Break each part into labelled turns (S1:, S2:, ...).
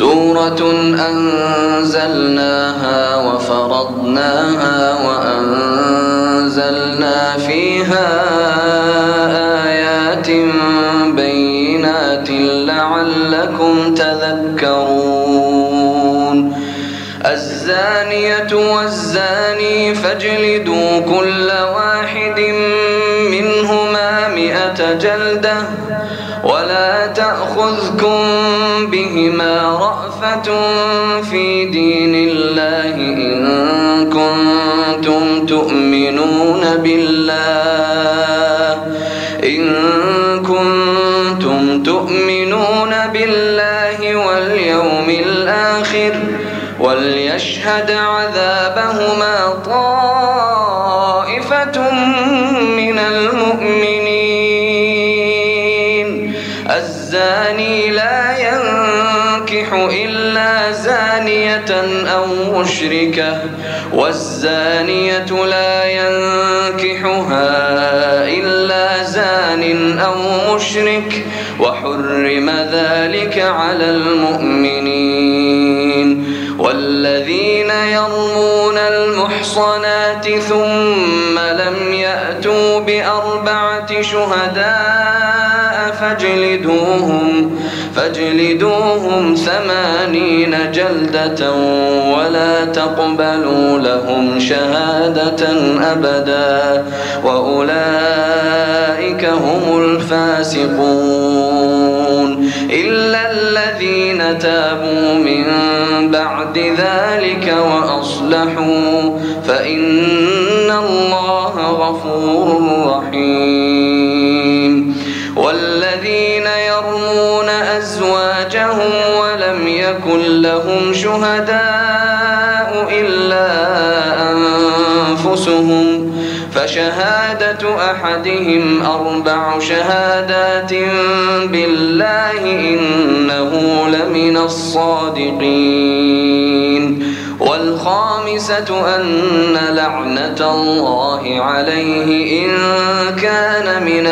S1: سورة أنزلناها وفرضناها وأنزلنا فيها آيات بينات لعلكم تذكرون الزانية والزاني فاجلدوا كل واحد منهما 100 جلدة ولا تأخذكم بهما رأفة في دين الله إن كنتم تؤمنون بالله واليوم الآخر وليشهد عذابهما طائفة من المؤمنين الزاني لا ينكح إلا زانية أو مشركة والزانية لا ينكحها إلا زان أو مشرك وحرم ذلك على المؤمنين والذين يرمون المحصنات ثم لم يأتوا ب4 شهداء فاجلدوهم 80 جلدة ولا تقبلوا لهم شهادة أبدا وأولئك هم الفاسقون إلا الذين تابوا من بعد ذلك وأصلحوا فإن الله غفور رحيم والذين يرمون أزواجهم ولم يكن لهم شهداء إلا أنفسهم فشهادة أحدهم 4 شهادات بالله إنه لمن الصادقين والخامسة أن لعنة الله عليه إن كان من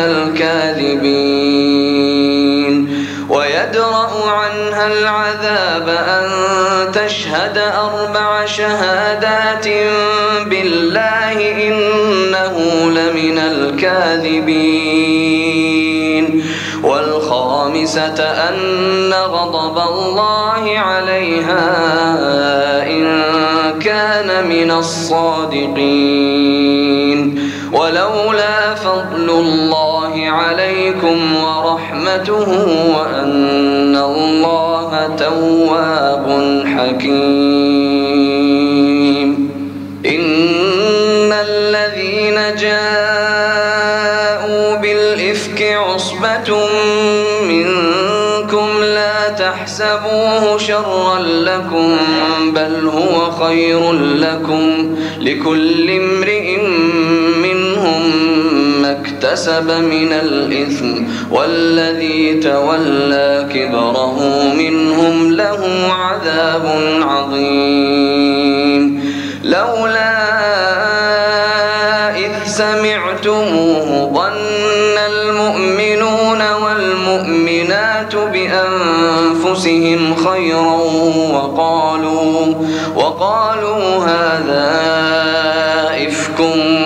S1: الكاذبين ويدرأ عنها العذاب أن تشهد 4 شهادات بالله إنه لمن الكاذبين والخامسة أن غضب الله عليها إن كان من الصادقين ولولا فضل الله عليكم ورحمته وأن الله تواب حكيم إن الذين جاءوا بالإفك عصبة منكم لا تحسبوه شرا لكم بل هو خير لكم لكل امرئ منهم ما اكتسب من الإثم والذي تولى كبره منهم له عذاب عظيم لولا إذ سمعتموه ظن المؤمنون والمؤمنات بأنفسهم خيرا وقالوا هذا إفك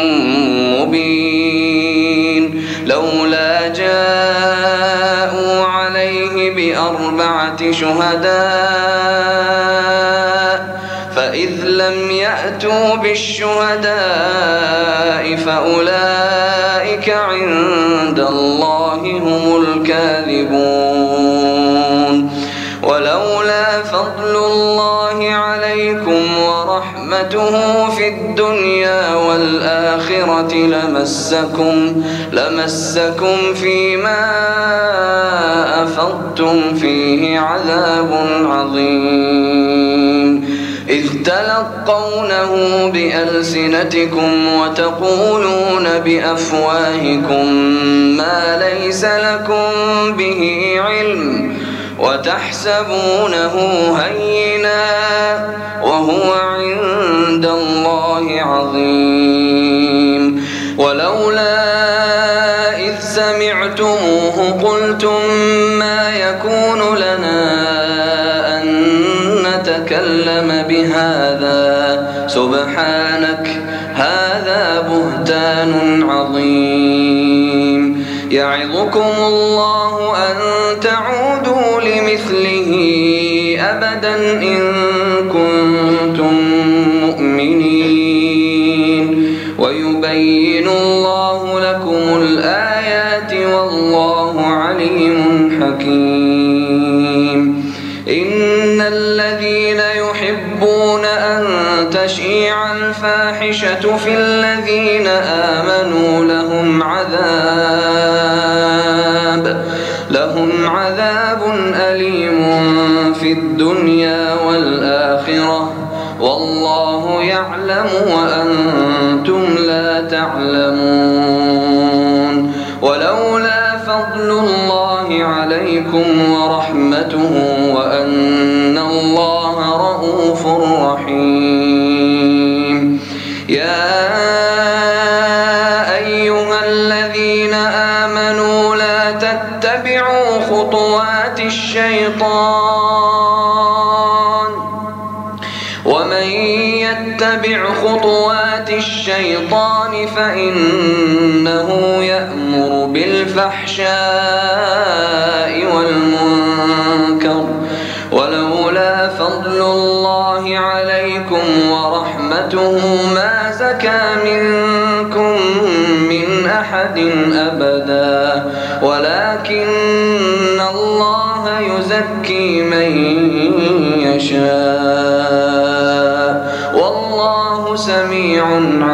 S1: مبين لولا جاءوا عليه ب4 شهداء فإذ لم يأتوا بالشهداء فأولئك عند الله هم الكاذبون ولولا فضل الله عليكم ورحمته في الدنيا والآخرة لمسكم فيما أفضتم فيه عذاب عظيم إذ تلقونه بألسنتكم وتقولون بأفواهكم ما ليس لكم به علم وتحسبونه هينا وهو عند الله عظيم ولولا إذ سمعتموه قلتم ما يكون لنا أن يتكلم بهذا سبحانك هذا بهتان عظيم. يعظكم الله أن تعودوا لمثله أبدا إن كنتم مؤمنين ويبين الله لكم الآيات والله عليم حكيم. إن الذين يحبون أن تشيع الفاحشة في الذين آمنوا لهم عذاب أليم في الدنيا والآخرة والله يعلم وأنتم لا تعلمون. ولولا فضل الله عليكم ورحمته وأن الله رءوف رحيم. يا أيها الذين آمنوا لا تتبعوا خطوات الشيطان ومن يتبع خطوات الشيطان فإنه يأمر بالفحشاء والمنكر ولولا فضل الله عليكم ورحمته ما زكى منكم من أحد أبدا ولكن الله يزكي من يشاء والله سميع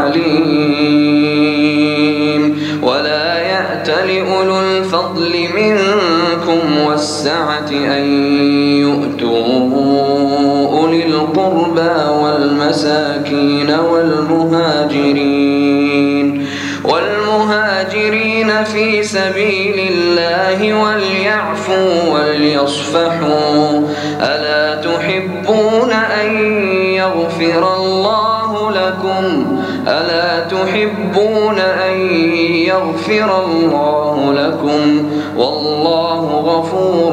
S1: عليم. ولا يأتل أولو الفضل منكم والسعة أن يؤتوا أولي القربى والمساكين والمهاجرين في سبيل الله وليعفوا وليصفحوا ألا تحبون أن يغفر الله لكم والله غفور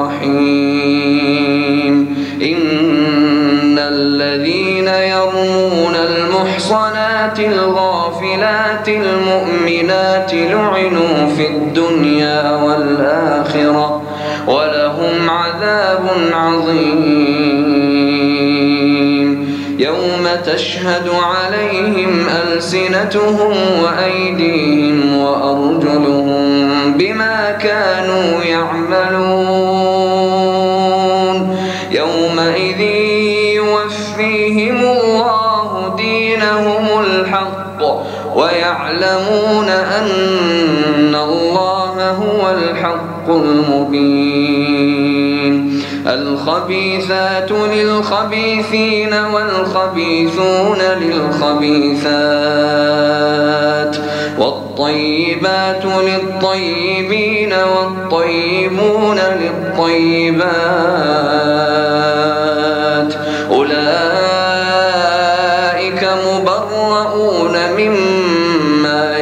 S1: رحيم. إن الذين يرمون المحصنات الغافلات المؤمنات لعنوا في الدنيا والآخرة ولهم عذاب عظيم. يوم تشهد عليهم ألسنتهم وأيديهم وأرجلهم بما كانوا يعملون. يومئذ يوفيهم الله دينهم الحق ويعلمون أن الله هو الحق المبين. الخبيثات للخبيثين والخبيثون للخبيثات والطيبات للطيبين والطيبون للطيبات أولئك مبرؤون مما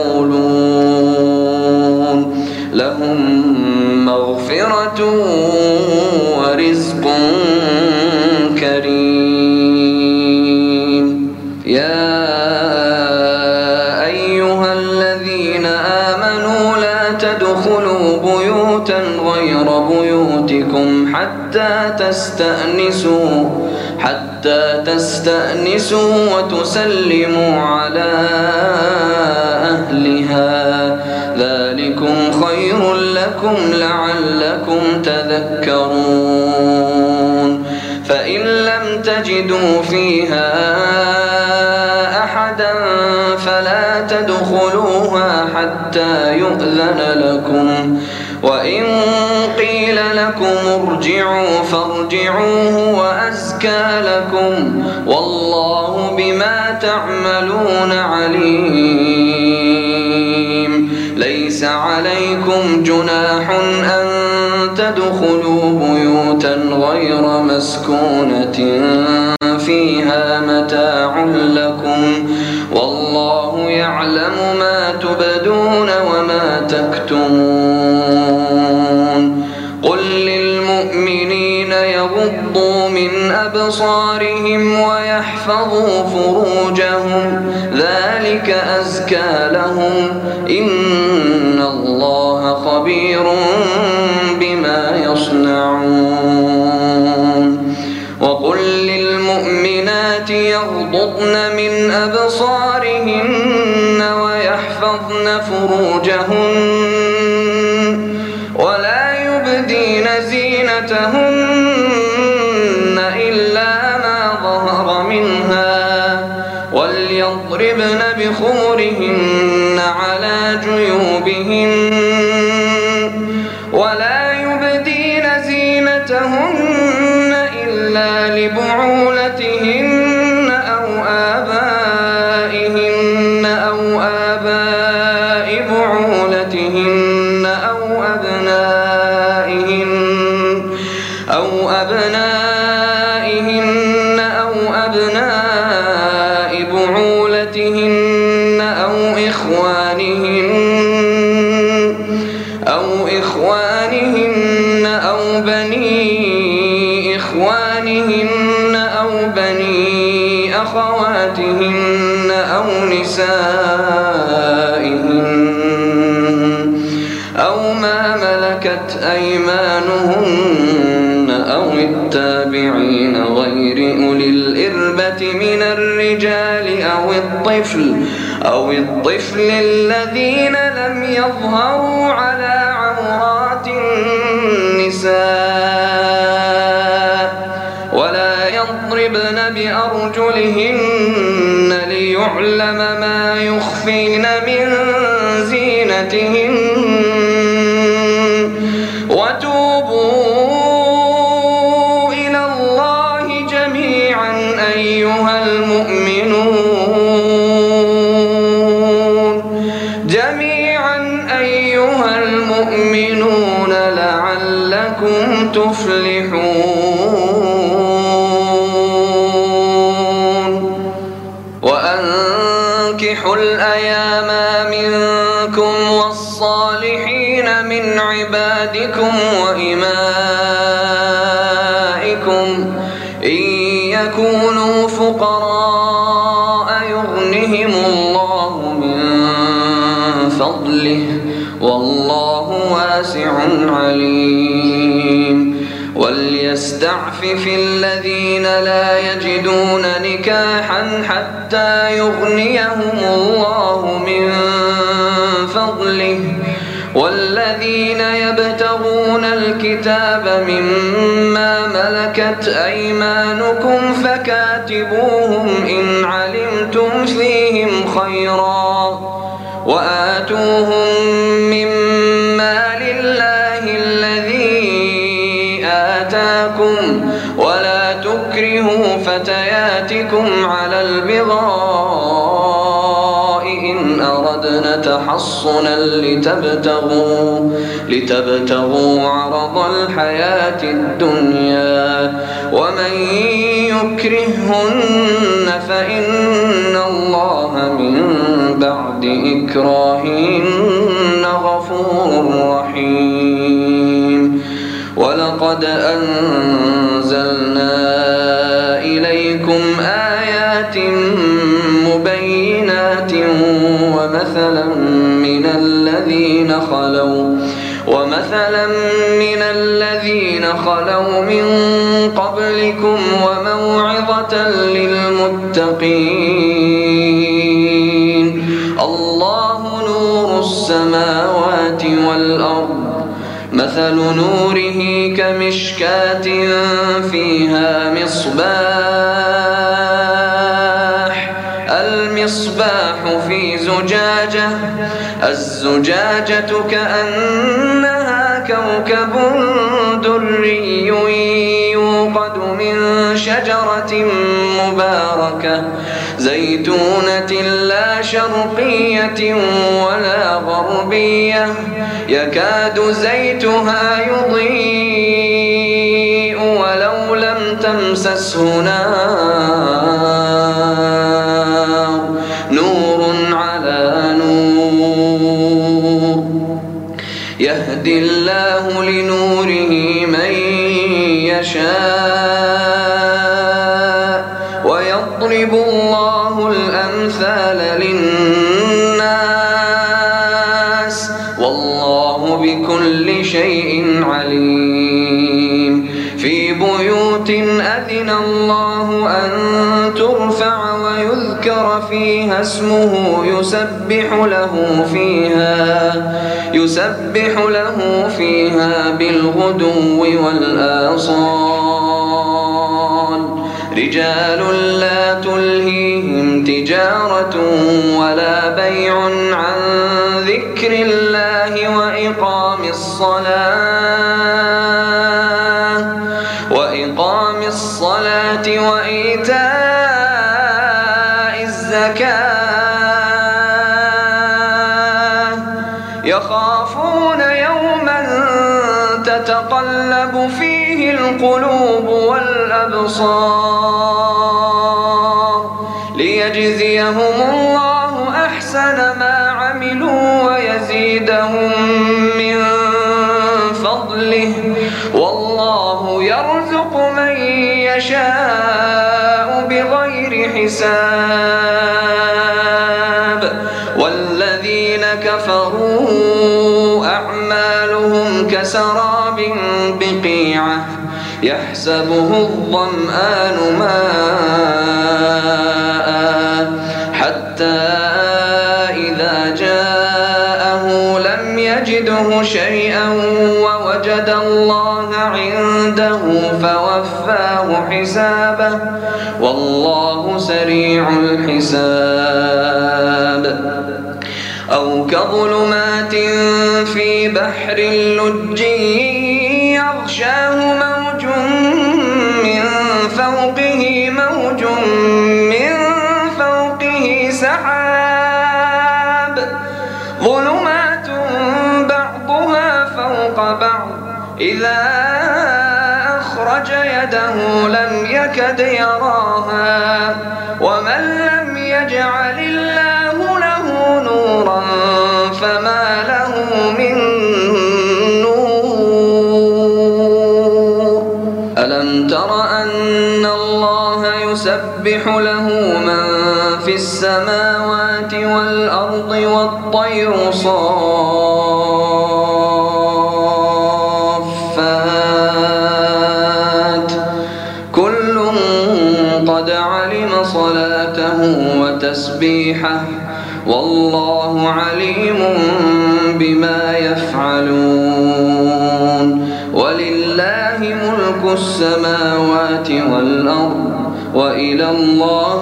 S1: يقولون لهم مغفرة ورزق كريم. يا أيها الذين آمنوا لا تدخلوا بيوتا غير بيوتكم حتى تستأنسوا وتسلموا على أهلها ذلكم خير لكم لعلكم تذكرون. فإن لم تجدوا فيها أحدا فلا تدخلوها حتى يؤذن لكم وإن قيل لكم ارجعوا فارجعوا هو أزكى لكم والله بما تعملون عليم. ليس عليكم جناح أن تدخلوا بيوتا غير مسكونة فيها متاع لكم والله يعلم ما تبدون وما تكتمون. قل للمؤمنين يغضوا يغضوا من أبصارهم ويحفظوا فروجهم ذلك أزكى لهم إن الله خبير بما يصنعون وقل للمؤمنات يغضضن من أبصارهن ويحفظن فروجهن ولا يبدين زينتهن إلا ما ظهر منها وليضربن بخمرهن على جيوبهن ولا يبدين زينتهن إلا لبعولتهن أو آبائهن أو آباء بعولتهن أو أبنائهن أو أبناء بعولتهن أو إخوانهن أو بني إخوانهن أو بني أخواتهن أو نسائهن أو ما ملكت أيمانهن أو التابعين غير أولي الإربة من الرجال أو الطفل الذين لم يظهروا على عورات النساء ولا يضربن بأرجلهن ليعلم ما يخفين من زينتهن وتوبوا إلى الله جميعا أيها المؤمنون لعلكم تفلحون وأنكحوا الأيام منكم والصالحين من عبادكم وإمائكم إن يكونوا فقراء يغنهم الله من فضله والله واسع عليم وليستعفف الذين لا يجدون نكاحا حتى يغنيهم الله من فضله والذين يبتغون الكتاب مما ملكت أيمانكم فكاتبوهم إن علمتم فيهم خيرا وآتوهم مما لله الذي آتاكم ولا تكرهوا فتياتكم على البغاء إن أردنا تحصنا لتبتغوا عرض الحياة الدنيا ومن يكرههن فإن الله من بعد إكراههن غفور رحيم ولقد أنزلنا إليكم آيات مبينات ومثلا من الذين خلوا من قبلكم وموعظة للمتقين الله نور السماوات والأرض مثل نوره كمشكاة فيها المصباح في زجاجة الزجاجة كأنها كوكب دري يوقد من شجرة مباركة زيتونة لا شرقية ولا غربية يكاد زيتها يضيء ولو لم تمسسه نار نور على نور يهدي الله لنوره من يشاء بيوت أذن الله أن ترفع ويذكر فيها اسمه يسبح له فيها بالغدو والآصال رجال لا تلهيهم تجارة ولا بيع عن ذكر الله وإقام الصلاة وإيتاء الزكاة يخافون يوما تتقلب فيه القلوب والأبصار ليجزيهم الله أحسن ما عملوا ويزيدهم من فضله والله يرزق من يشاء بغير حساب والذين كفروا أعمالهم كسراب بقيعة يحسبه الظمآن ماء حتى إذا جاءه لم يجده شيئا ووجد الله عنده فوفاه حسابه والله سريع الحساب أو كظلمات في بحر لجي يغشاه موج من فوقه سحاب ظلمات بعضها فوق بعض إذا أخرج يده لم يكد يراها ومن لم يجعل الله له نورا فما له من نور ألم تر أن الله يسبح له من في السماوات والأرض والطير صافات كل قد علم صلاته وتسبيحه والله عليم بما يفعلون ولله ملك السماوات والأرض وإلى الله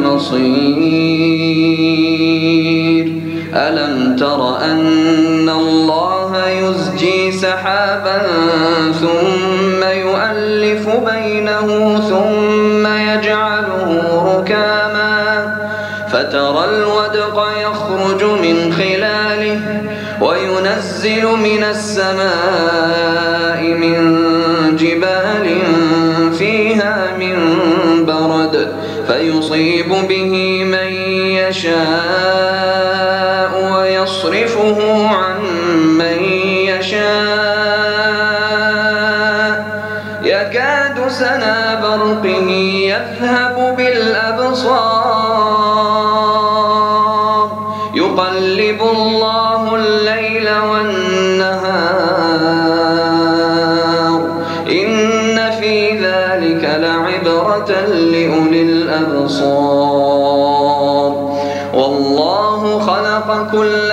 S1: المصير ألم تر أن الله يزجي سحابا ثم يؤلف بينه ثم يجعله ركاما فترى الودق يخرج من خلاله وينزل من السماء من جبال فيها من برد فيصيب به من يشاء ويصرفه عن من يشاء يكاد سنا برقه يذهب بالأبصار يقلب الله الليل والنهار إن في ذلك لعبرة لأولي الأبصار والله خلق كل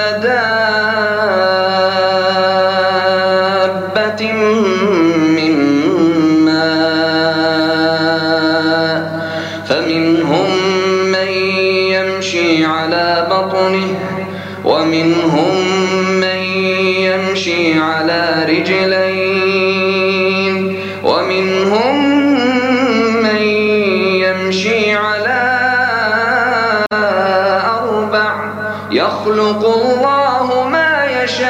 S1: دابة من ماء فمنهم من يمشي على بطنه ومنهم من يمشي على رجلين ومنهم من يمشي على أربع يخلق الله ما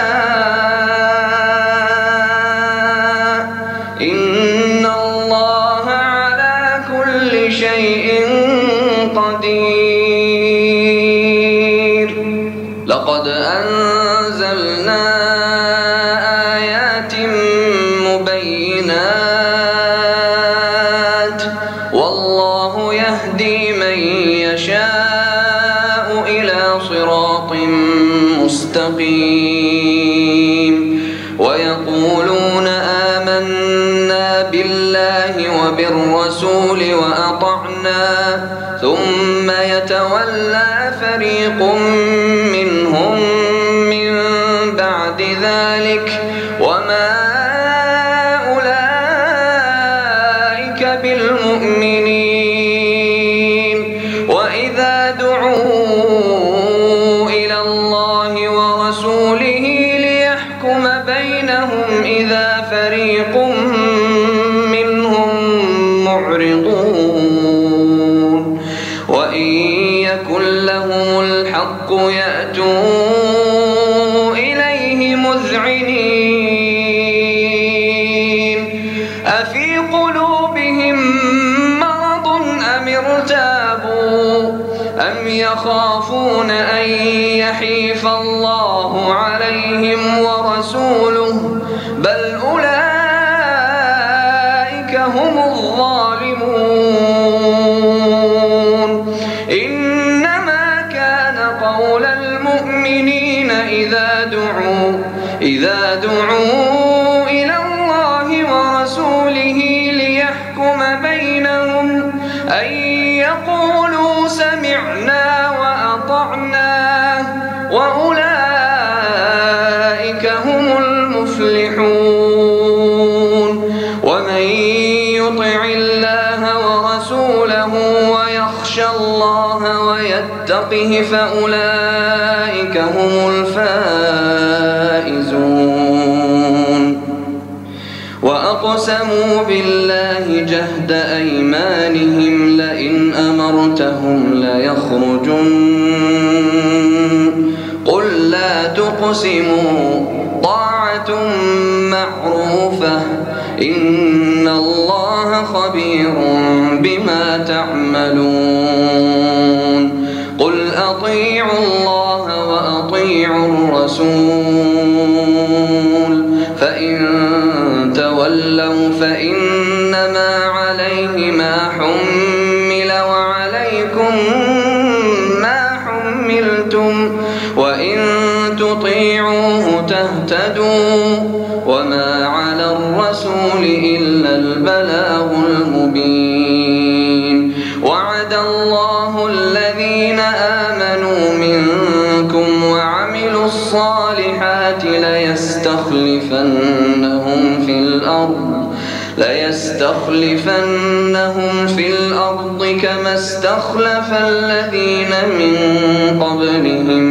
S1: يشاء إن الله على كل شيء قدير لقد أنزلنا آيات مبينات والله يهدي من يشاء إلى صراط مستقيم ويقولون آمنا بالله وبالرسول وأطعنا ثم يتولى فريق منهم من بعد ذلك وما أولئك بالمؤمنين وإذا دعوا إلى الله ورسوله ليحكم بينهم إذا فريق منهم معرضون وإن يكن لهم الحق يأتوا إليه مذعنين أفي قلوبهم مرض أم ارتابوا أم يخافون أن يحيف الله عليهم ورسوله بل أولئك هم الظالمون إنما كان قول المؤمنين إذا دعوا إلى الله ورسوله ليحكم بينهم أن يقولوا سمعنا وأطعنا وأولئك هم المفلحون ومن يطع الله ورسوله ويخشى الله ويتقه فأولئك هم الفائزون وأقسموا بالله جهد أيمانهم لئن أمرتهم ليخرجن قل لا تقسموا طاعة معروفة إن الله خبير بما تعملون قل أطيعوا الله وأطيعوا الرسول فإن تولوا فإنما عليه ما حمل وعليكم ما حملتم وإن تطيعوه تهتدوا وما على الرسول إلا البلاغ المبين وعد الله الذين آمنوا منكم وعملوا الصالحات ليستخلفنهم في الأرض كما استخلف الذين من قبلهم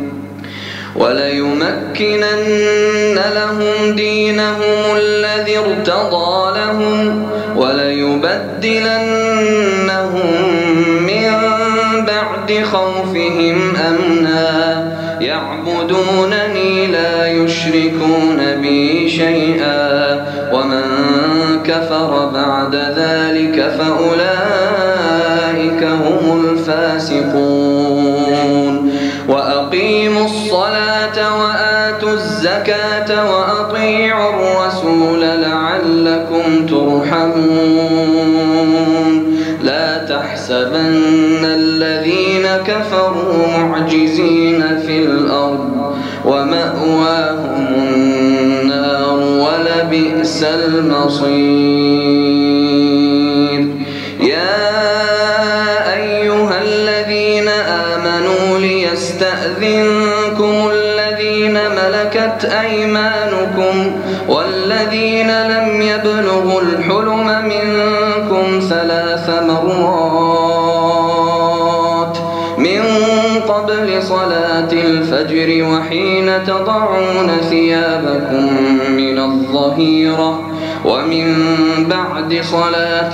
S1: وليمكنن لهم دينهم الذي ارتضى لهم وليبدلنهم من بعد خوفهم أمنا يعبدونني لا يشركون بي شيئا ومن كفر بعد ذلك فأولئك هم الفاسقون وأقيموا الصلاة وآتوا الزكاة وأطيعوا الرسول لعلكم ترحمون لا تحسبن الذين كفروا معجزين في الأرض ومأواهم النار ولبئس المصير يا أيها الذين آمنوا ليستأذنكم الذين ملكت أيمانكم والذين لم يبلغوا الحلم منكم 3 مرات من قبل صلاة الفجر وحين تضعون ثيابكم من الظهيرة ومن بعد صلاة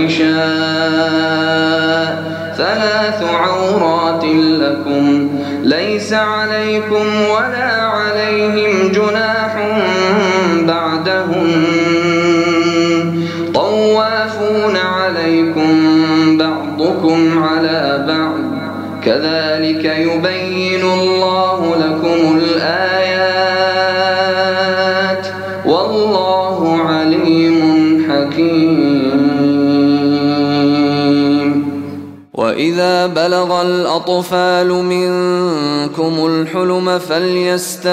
S1: العشاء 3 عورات لكم ليس عليكم ولا عليهم جناح بعدهم طوافون عليكم بعضكم على بعض كذلك يبين الله لكم الآيات والله عليم حكيم وإذا بلغ الأطفال منكم الحلم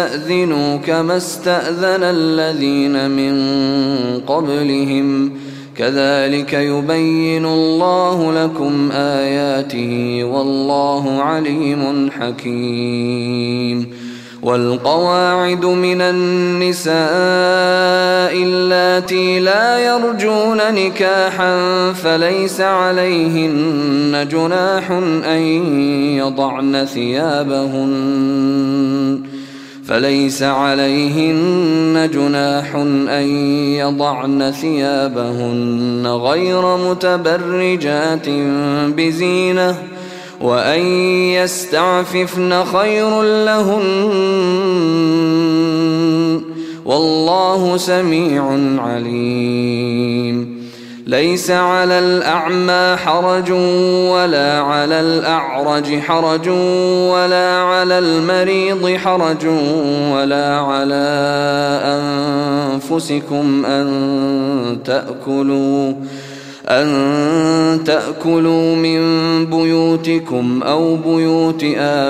S1: فليستأذنوا كما استأذن الذين من قبلهم كذلك يبين الله لكم آياته والله عليم حكيم. والقواعد من النساء اللاتي لا يرجون نكاحا فليس عليهن جناح أن يضعن ثيابهن غير متبرجات بزينة وأن يستعففن خير لهن والله سميع عليم. ليس على الأعمى حرج ولا على الأعرج حرج ولا على المريض حرج ولا على أنفسكم أن تأكلوا من بيوتكم أو بيوت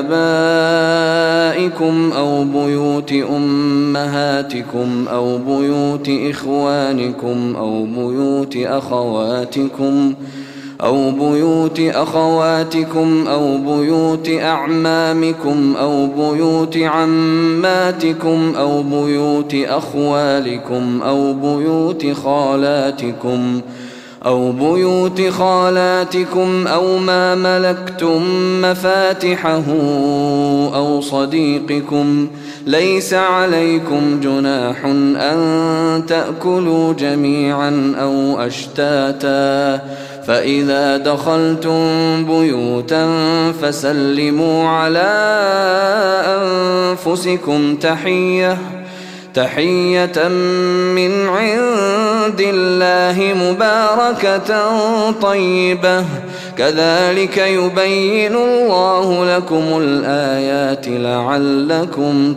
S1: آبائكم أو بيوت أمهاتكم أو بيوت إخوانكم أو بيوت أخواتكم أو بيوت أعمامكم أو بيوت عماتكم أو بيوت أخوالكم أو بيوت خالاتكم أو ما ملكتم مفاتحه أو صديقكم. ليس عليكم جناح أن تأكلوا جميعا أو أشتاتا فإذا دخلتم بيوتا فسلموا على أنفسكم تحية من عند الله مباركة طيبة كذلك يبين الله لكم الآيات لعلكم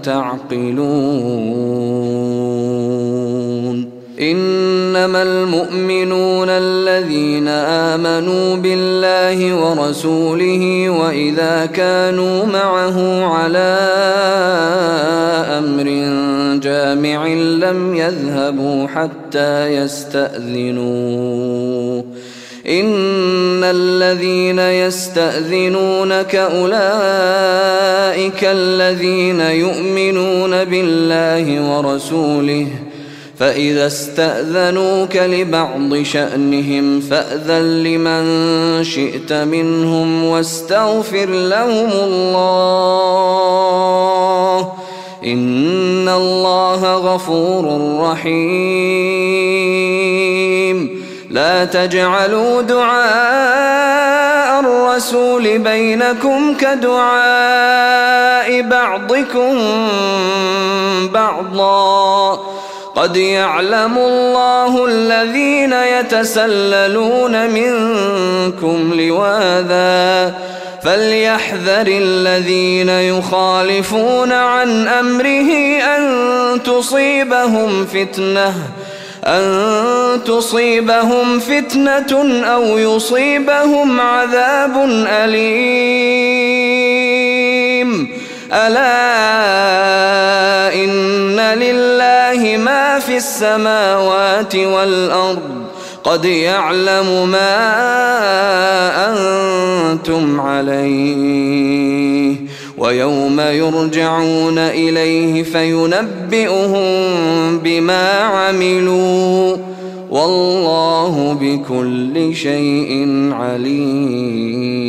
S1: تعقلون. إنما المؤمنون الذين آمنوا بالله ورسوله وإذا كانوا معه على أمر جامع لم يذهبوا حتى يستأذنوه. إن الذين يستأذنونك أولئك الذين يؤمنون بالله ورسوله فإذا استأذنوك لبعض شأنهم فأذن لمن شئت منهم واستغفر لهم الله إن الله غفور رحيم. لا تجعلوا دعاء الرسول بينكم كدعاء بعضكم بعضا قد يعلم الله الذين يتسللون منكم لواذا فليحذر الذين يخالفون عن أمره أن تصيبهم فتنة أو يصيبهم عذاب أليم. ألا إن لله ما في السماوات والأرض قد يعلم ما أنتم عليه ويوم يرجعون إليه فينبئهم بما عملوا والله بكل شيء عليم.